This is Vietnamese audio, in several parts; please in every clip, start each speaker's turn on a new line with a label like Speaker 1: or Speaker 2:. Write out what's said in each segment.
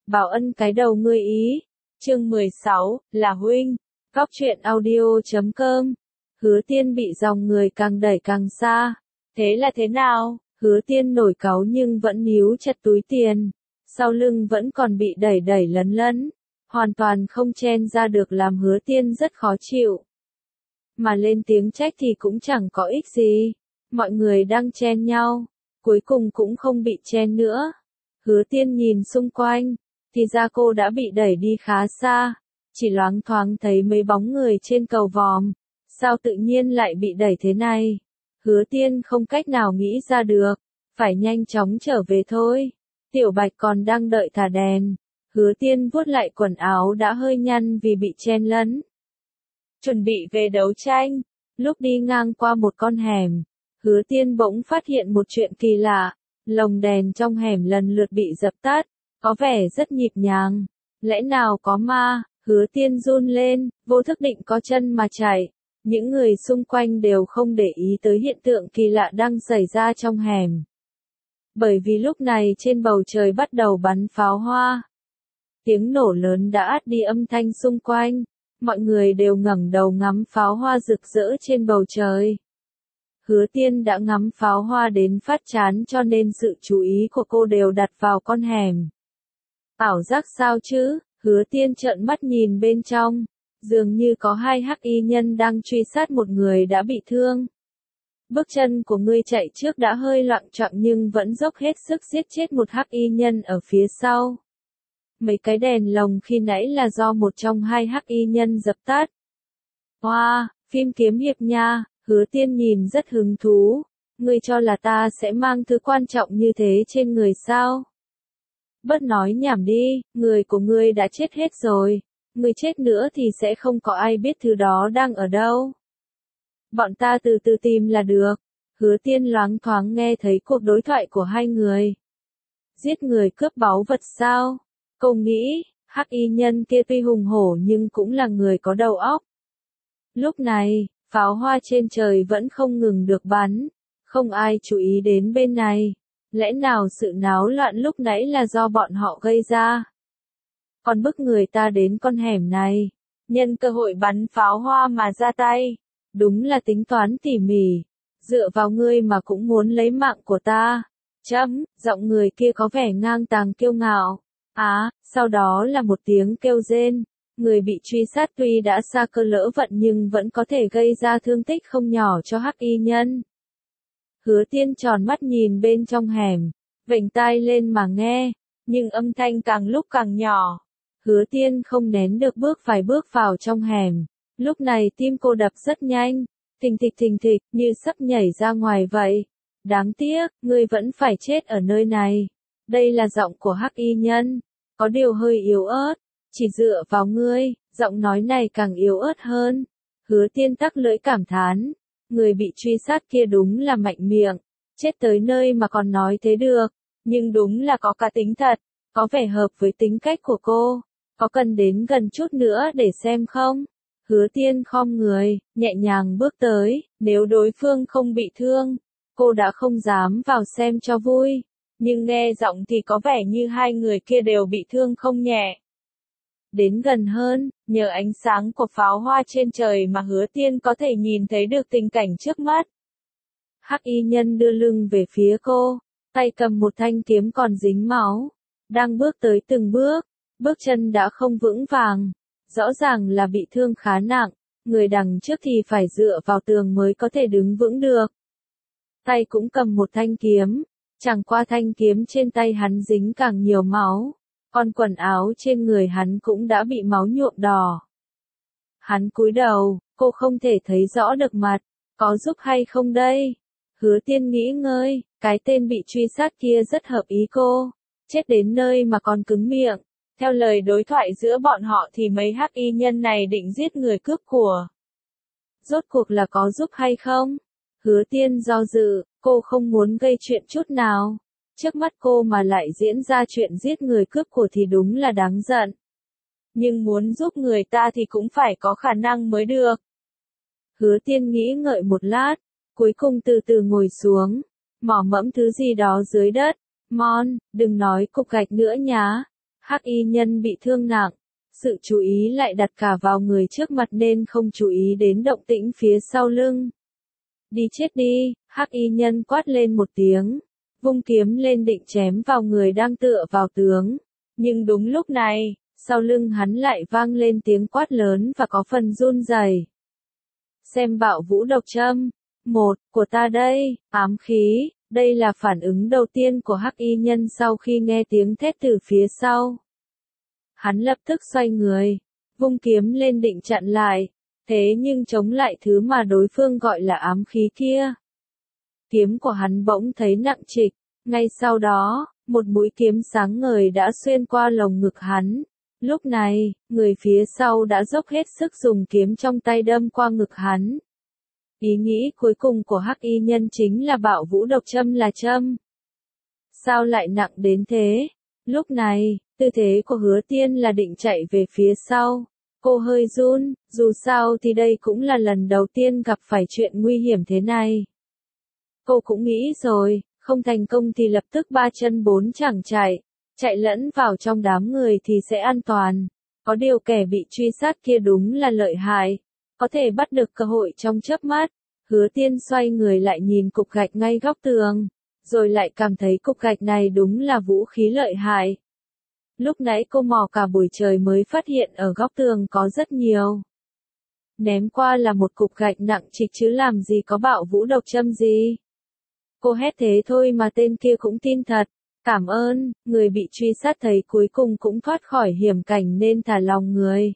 Speaker 1: Bảo ân cái đầu ngươi ý. Chương 16, là huynh. Góc truyện audio.com. Hứa Tiên bị dòng người càng đẩy càng xa. Thế là thế nào? Hứa Tiên nổi cáu nhưng vẫn níu chặt túi tiền. Sau lưng vẫn còn bị đẩy lấn lấn. Hoàn toàn không chen ra được làm Hứa Tiên rất khó chịu. Mà lên tiếng trách thì cũng chẳng có ích gì. Mọi người đang chen nhau. Cuối cùng cũng không bị chen nữa. Hứa Tiên nhìn xung quanh. Thì ra cô đã bị đẩy đi khá xa. Chỉ loáng thoáng thấy mấy bóng người trên cầu vòm. Sao tự nhiên lại bị đẩy thế này? Hứa Tiên không cách nào nghĩ ra được. Phải nhanh chóng trở về thôi. Tiểu Bạch còn đang đợi thả đèn. Hứa Tiên vuốt lại quần áo đã hơi nhăn vì bị chen lấn. Chuẩn bị về đấu tranh. Lúc đi ngang qua một con hẻm, Hứa Tiên bỗng phát hiện một chuyện kỳ lạ. Lồng đèn trong hẻm lần lượt bị dập tắt. Có vẻ rất nhịp nhàng. Lẽ nào có ma? Hứa Tiên run lên, vô thức định co chân mà chạy. Những người xung quanh đều không để ý tới hiện tượng kỳ lạ đang xảy ra trong hẻm. Bởi vì lúc này trên bầu trời bắt đầu bắn pháo hoa. Tiếng nổ lớn đã át đi âm thanh xung quanh. Mọi người đều ngẩng đầu ngắm pháo hoa rực rỡ trên bầu trời. Hứa Tiên đã ngắm pháo hoa đến phát chán cho nên sự chú ý của cô đều đặt vào con hẻm. Ảo giác sao chứ? Hứa Tiên trợn mắt nhìn bên trong. Dường như có hai hắc y nhân đang truy sát một người đã bị thương. Bước chân của ngươi chạy trước đã hơi loạng choạng nhưng vẫn dốc hết sức giết chết một hắc y nhân ở phía sau. Mấy cái đèn lồng khi nãy là do một trong hai hắc y nhân dập tắt. Wow, phim kiếm hiệp nha. Hứa Tiên nhìn rất hứng thú. Ngươi cho là ta sẽ mang thứ quan trọng như thế trên người sao? Bớt nói nhảm đi, người của ngươi đã chết hết rồi. Ngươi chết nữa thì sẽ không có ai biết thứ đó đang ở đâu. Bọn ta từ từ tìm là được. Hứa Tiên loáng thoáng nghe thấy cuộc đối thoại của hai người. Giết người cướp báu vật sao? Cô nghĩ, hắc y nhân kia tuy hùng hổ nhưng cũng là người có đầu óc. Lúc này, pháo hoa trên trời vẫn không ngừng được bắn. Không ai chú ý đến bên này. Lẽ nào sự náo loạn lúc nãy là do bọn họ gây ra? Còn bức người ta đến con hẻm này, nhân cơ hội bắn pháo hoa mà ra tay. Đúng là tính toán tỉ mỉ. Dựa vào ngươi mà cũng muốn lấy mạng của ta. Giọng người kia có vẻ ngang tàng kiêu ngạo. Sau đó là một tiếng kêu rên. Người bị truy sát tuy đã xa cơ lỡ vận nhưng vẫn có thể gây ra thương tích không nhỏ cho hắc y nhân. Hứa Tiên tròn mắt nhìn bên trong hẻm, vểnh tai lên mà nghe, nhưng âm thanh càng lúc càng nhỏ. Hứa Tiên không nén được phải bước vào trong hẻm. Lúc này tim cô đập rất nhanh, thình thịch, như sắp nhảy ra ngoài vậy. Đáng tiếc, ngươi vẫn phải chết ở nơi này. Đây là giọng của hắc y nhân, có điều hơi yếu ớt. Chỉ dựa vào ngươi, giọng nói này càng yếu ớt hơn. Hứa Tiên tắc lưỡi cảm thán. Người bị truy sát kia đúng là mạnh miệng. Chết tới nơi mà còn nói thế được. Nhưng đúng là có cá tính thật. Có vẻ hợp với tính cách của cô. Có cần đến gần chút nữa để xem không? Hứa Tiên khom người, nhẹ nhàng bước tới. Nếu đối phương không bị thương, cô đã không dám vào xem cho vui. Nhưng nghe giọng thì có vẻ như hai người kia đều bị thương không nhẹ. Đến gần hơn, nhờ ánh sáng của pháo hoa trên trời mà Hứa Tiên có thể nhìn thấy được tình cảnh trước mắt. Hắc y nhân đưa lưng về phía cô, tay cầm một thanh kiếm còn dính máu, đang bước tới từng bước, bước chân đã không vững vàng, rõ ràng là bị thương khá nặng, người đằng trước thì phải dựa vào tường mới có thể đứng vững được. Tay cũng cầm một thanh kiếm, chẳng qua thanh kiếm trên tay hắn dính càng nhiều máu. Còn quần áo trên người hắn cũng đã bị máu nhuộm đỏ. Hắn cúi đầu, cô không thể thấy rõ được mặt, có giúp hay không đây? Hứa Tiên nghĩ ngơi, cái tên bị truy sát kia rất hợp ý cô, chết đến nơi mà còn cứng miệng. Theo lời đối thoại giữa bọn họ thì mấy hắc y nhân này định giết người cướp của. Rốt cuộc là có giúp hay không? Hứa Tiên do dự, cô không muốn gây chuyện chút nào. Trước mắt cô mà lại diễn ra chuyện giết người cướp của thì đúng là đáng giận. Nhưng muốn giúp người ta thì cũng phải có khả năng mới được. Hứa Tiên nghĩ ngợi một lát, cuối cùng từ từ ngồi xuống, mò mẫm thứ gì đó dưới đất. Mon, đừng nói cục gạch nữa nhá. Hắc y nhân bị thương nặng, sự chú ý lại đặt cả vào người trước mặt nên không chú ý đến động tĩnh phía sau lưng. Đi chết đi, hắc y nhân quát lên một tiếng, vung kiếm lên định chém vào người đang tựa vào tường. Nhưng đúng lúc này, sau lưng hắn lại vang lên tiếng quát lớn và có phần run rẩy. Xem bạo vũ độc châm. Một, của ta đây, ám khí. Đây là phản ứng đầu tiên của hắc y nhân sau khi nghe tiếng thét từ phía sau. Hắn lập tức xoay người, vung kiếm lên định chặn lại, thế nhưng chống lại thứ mà đối phương gọi là ám khí kia. Kiếm của hắn bỗng thấy nặng trịch, ngay sau đó, một mũi kiếm sáng ngời đã xuyên qua lồng ngực hắn. Lúc này, người phía sau đã dốc hết sức dùng kiếm trong tay đâm qua ngực hắn. Ý nghĩ cuối cùng của hắc y nhân chính là bạo vũ độc châm là châm. Sao lại nặng đến thế? Lúc này, tư thế của Hứa Tiên là định chạy về phía sau. Cô hơi run, dù sao thì đây cũng là lần đầu tiên gặp phải chuyện nguy hiểm thế này. Cô cũng nghĩ rồi, không thành công thì lập tức ba chân bốn chẳng chạy lẫn vào trong đám người thì sẽ an toàn. Có điều kẻ bị truy sát kia đúng là lợi hại, có thể bắt được cơ hội trong chớp mắt. Hứa Tiên xoay người lại nhìn cục gạch ngay góc tường, rồi lại cảm thấy cục gạch này đúng là vũ khí lợi hại. Lúc nãy cô mò cả buổi trời mới phát hiện ở góc tường có rất nhiều. Ném qua là một cục gạch nặng trịch chứ làm gì có bạo vũ độc châm gì. Cô hét thế thôi mà tên kia cũng tin thật. Cảm ơn, người bị truy sát thấy cuối cùng cũng thoát khỏi hiểm cảnh nên thả lòng người.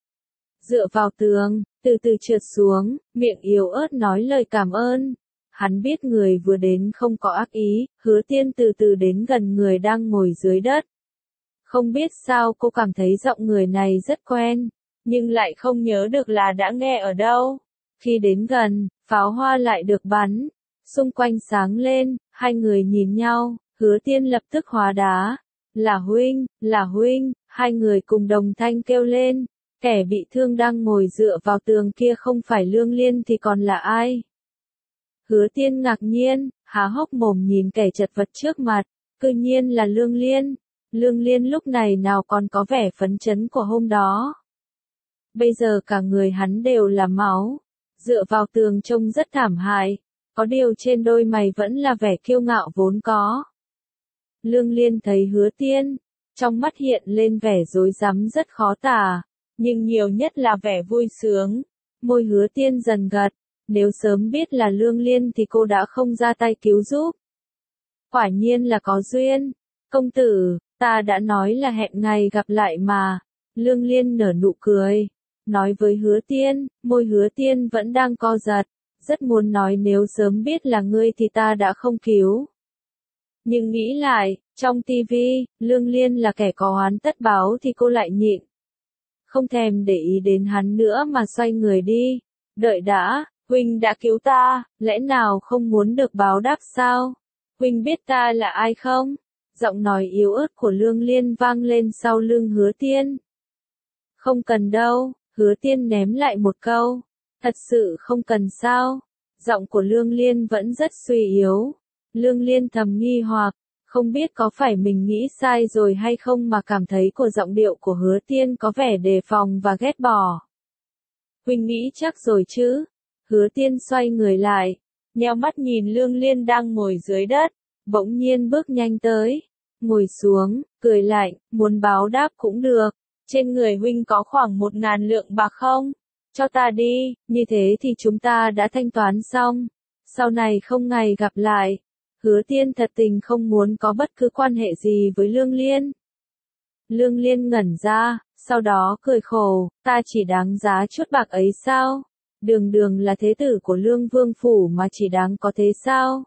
Speaker 1: Dựa vào tường, từ từ trượt xuống, miệng yếu ớt nói lời cảm ơn. Hắn biết người vừa đến không có ác ý, Hứa Tiên từ từ đến gần người đang ngồi dưới đất. Không biết sao cô cảm thấy giọng người này rất quen, nhưng lại không nhớ được là đã nghe ở đâu. Khi đến gần, pháo hoa lại được bắn, xung quanh sáng lên, hai người nhìn nhau, Hứa Tiên lập tức hóa đá. Là huynh, hai người cùng đồng thanh kêu lên. Kẻ bị thương đang ngồi dựa vào tường kia không phải Lương Liên thì còn là ai? Hứa Tiên ngạc nhiên, há hốc mồm nhìn kẻ chật vật trước mặt, cư nhiên là Lương Liên. Lương Liên lúc này nào còn có vẻ phấn chấn của hôm đó. Bây giờ cả người hắn đều là máu, dựa vào tường trông rất thảm hại, có điều trên đôi mày vẫn là vẻ kiêu ngạo vốn có. Lương Liên thấy Hứa Tiên, trong mắt hiện lên vẻ rối rắm rất khó tả, nhưng nhiều nhất là vẻ vui sướng. Môi Hứa Tiên dần gật, nếu sớm biết là Lương Liên thì cô đã không ra tay cứu giúp. Quả nhiên là có duyên. Công tử, ta đã nói là hẹn ngày gặp lại mà. Lương Liên nở nụ cười, nói với Hứa Tiên, môi Hứa Tiên vẫn đang co giật, rất muốn nói nếu sớm biết là ngươi thì ta đã không cứu. Nhưng nghĩ lại, trong tivi, Lương Liên là kẻ có oán tất báo thì cô lại nhịn. Không thèm để ý đến hắn nữa mà xoay người đi. Đợi đã, huynh đã cứu ta, lẽ nào không muốn được báo đáp sao? Huynh biết ta là ai không? Giọng nói yếu ớt của Lương Liên vang lên sau lưng Hứa Tiên. Không cần đâu, Hứa Tiên ném lại một câu. Thật sự không cần sao? Giọng của Lương Liên vẫn rất suy yếu. Lương Liên thầm nghi hoặc, không biết có phải mình nghĩ sai rồi hay không mà cảm thấy của giọng điệu của Hứa Tiên có vẻ đề phòng và ghét bỏ. Huynh nghĩ chắc rồi chứ? Hứa Tiên xoay người lại, nheo mắt nhìn Lương Liên đang ngồi dưới đất, bỗng nhiên bước nhanh tới, ngồi xuống, cười lạnh, muốn báo đáp cũng được. Trên người huynh có khoảng 1000 lượng bạc không? Cho ta đi, như thế thì chúng ta đã thanh toán xong. Sau này không ngày gặp lại. Hứa Tiên thật tình không muốn có bất cứ quan hệ gì với Lương Liên. Lương Liên ngẩn ra, sau đó cười khổ, ta chỉ đáng giá chút bạc ấy sao? Đường Đường là thế tử của Lương Vương Phủ mà chỉ đáng có thế sao?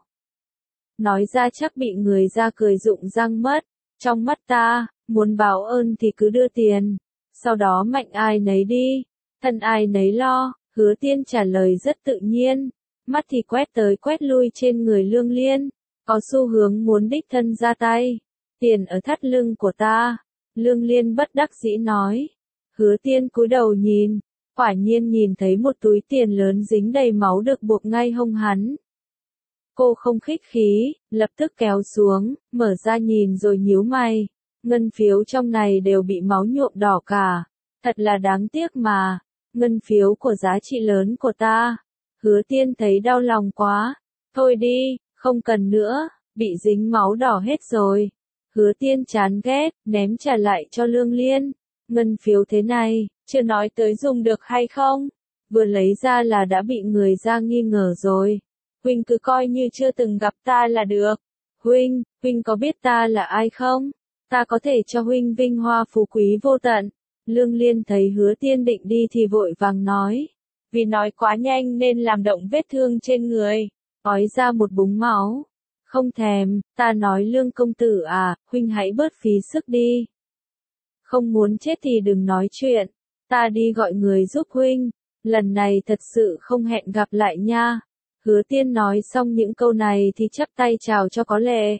Speaker 1: Nói ra chắc bị người ra cười rụng răng mất. Trong mắt ta, muốn báo ơn thì cứ đưa tiền, sau đó mạnh ai nấy đi, thân ai nấy lo. Hứa Tiên trả lời rất tự nhiên, mắt thì quét tới quét lui trên người Lương Liên, có xu hướng muốn đích thân ra tay. Tiền ở thắt lưng của ta. Lương Liên bất đắc dĩ nói. Hứa Tiên cúi đầu nhìn, quả nhiên nhìn thấy một túi tiền lớn dính đầy máu được buộc ngay hông hắn. Cô không khách khí, lập tức kéo xuống, mở ra nhìn rồi nhíu mày. ngân phiếu trong này đều bị máu nhuộm đỏ cả. Thật là đáng tiếc mà, ngân phiếu của giá trị lớn của ta. Hứa Tiên thấy đau lòng quá. Thôi đi, không cần nữa, bị dính máu đỏ hết rồi. Hứa Tiên chán ghét, ném trả lại cho Lương Liên. Ngân phiếu thế này, chưa nói tới dùng được hay không. Vừa lấy ra là đã bị người ra nghi ngờ rồi. Huynh cứ coi như chưa từng gặp ta là được. Huynh có biết ta là ai không? Ta có thể cho huynh vinh hoa phú quý vô tận. Lương Liên thấy Hứa Tiên định đi thì vội vàng nói. Vì nói quá nhanh nên làm động vết thương trên người, ói ra một búng máu. Không thèm, ta nói Lương công tử à, huynh hãy bớt phí sức đi. Không muốn chết thì đừng nói chuyện, ta đi gọi người giúp huynh, lần này thật sự không hẹn gặp lại nha. Hứa Tiên nói xong những câu này thì chắp tay chào cho có lệ.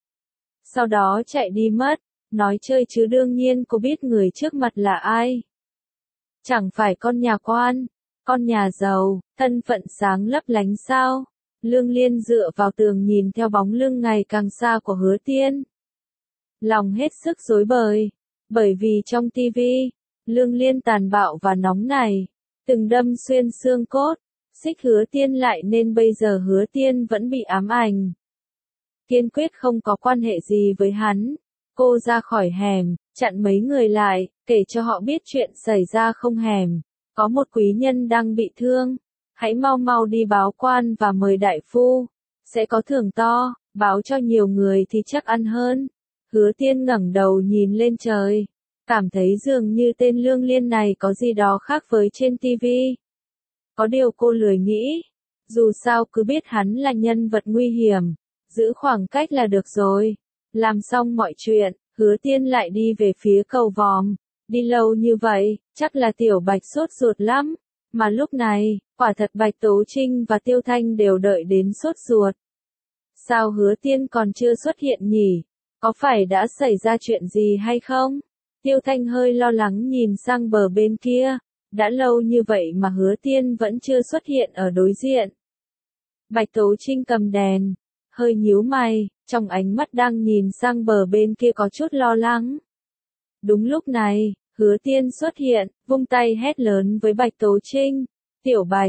Speaker 1: Sau đó chạy đi mất, nói chơi chứ đương nhiên cô biết người trước mặt là ai. Chẳng phải con nhà quan, con nhà giàu, thân phận sáng lấp lánh sao. Lương Liên dựa vào tường nhìn theo bóng lưng ngày càng xa của Hứa Tiên. Lòng hết sức rối bời, bởi vì trong tivi, Lương Liên tàn bạo và nóng này, từng đâm xuyên xương cốt, xích Hứa Tiên lại nên bây giờ Hứa Tiên vẫn bị ám ảnh. Kiên quyết không có quan hệ gì với hắn, cô ra khỏi hẻm, chặn mấy người lại, kể cho họ biết chuyện xảy ra không hẻm. Có một quý nhân đang bị thương, hãy mau mau đi báo quan và mời đại phu, sẽ có thưởng to, báo cho nhiều người thì chắc ăn hơn. Hứa Tiên ngẩng đầu nhìn lên trời, cảm thấy dường như tên Lương Liên này có gì đó khác với trên tivi. Có điều cô lười nghĩ, dù sao cứ biết hắn là nhân vật nguy hiểm, giữ khoảng cách là được rồi. Làm xong mọi chuyện, Hứa Tiên lại đi về phía cầu vòm. Đi lâu như vậy, chắc là Tiểu Bạch sốt ruột lắm. Mà lúc này, quả thật Bạch Tố Trinh và Tiêu Thanh đều đợi đến sốt ruột. Sao Hứa Tiên còn chưa xuất hiện nhỉ? Có phải đã xảy ra chuyện gì hay không? Tiêu Thanh hơi lo lắng nhìn sang bờ bên kia. Đã lâu như vậy mà Hứa Tiên vẫn chưa xuất hiện ở đối diện. Bạch Tố Trinh cầm đèn, hơi nhíu mày, trong ánh mắt đang nhìn sang bờ bên kia có chút lo lắng. Đúng lúc này, Hứa Tiên xuất hiện, vung tay hét lớn với Bạch Tố Trinh. Tiểu Bạch,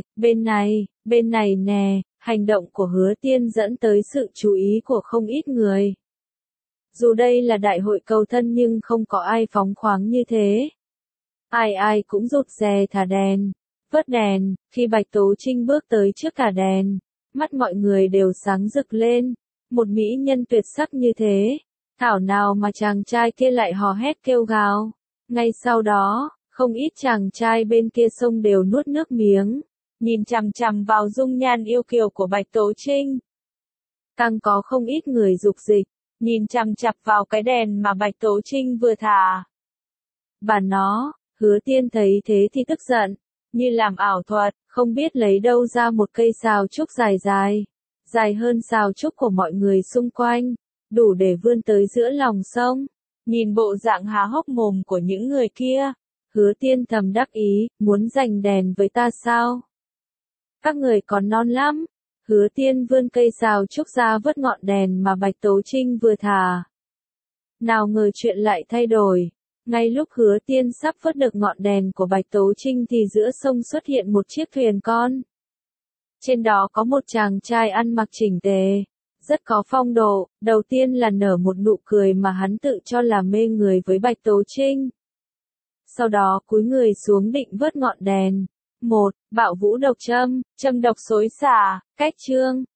Speaker 1: bên này nè, hành động của Hứa Tiên dẫn tới sự chú ý của không ít người. Dù đây là đại hội cầu thân nhưng không có ai phóng khoáng như thế. Ai cũng rụt rè thả đèn, vớt đèn, khi Bạch Tố Trinh bước tới trước cả đèn, mắt mọi người đều sáng rực lên. Một mỹ nhân tuyệt sắc như thế, thảo nào mà chàng trai kia lại hò hét kêu gào. Ngay sau đó, không ít chàng trai bên kia sông đều nuốt nước miếng, nhìn chằm chằm vào dung nhan yêu kiều của Bạch Tố Trinh. Càng có không ít người dục dịch, nhìn chằm chằm vào cái đèn mà Bạch Tố Trinh vừa thả. Bà nó, Hứa Tiên thấy thế thì tức giận, như làm ảo thuật, không biết lấy đâu ra một cây sào trúc dài hơn sào trúc của mọi người xung quanh, đủ để vươn tới giữa lòng sông. Nhìn bộ dạng há hốc mồm của những người kia, Hứa Tiên thầm đắc ý, muốn giành đèn với ta sao? Các người còn non lắm. Hứa Tiên vươn cây sào trúc ra vớt ngọn đèn mà Bạch Tố Trinh vừa thả. Nào ngờ chuyện lại thay đổi. Ngay lúc Hứa Tiên sắp vớt được ngọn đèn của Bạch Tố Trinh thì giữa sông xuất hiện một chiếc thuyền con. Trên đó có một chàng trai ăn mặc chỉnh tề, rất có phong độ, đầu tiên là nở một nụ cười mà hắn tự cho là mê người với Bạch Tố Trinh. Sau đó cúi người xuống định vớt ngọn đèn. 1. Bạo vũ độc châm, châm độc xối xả, cách chương.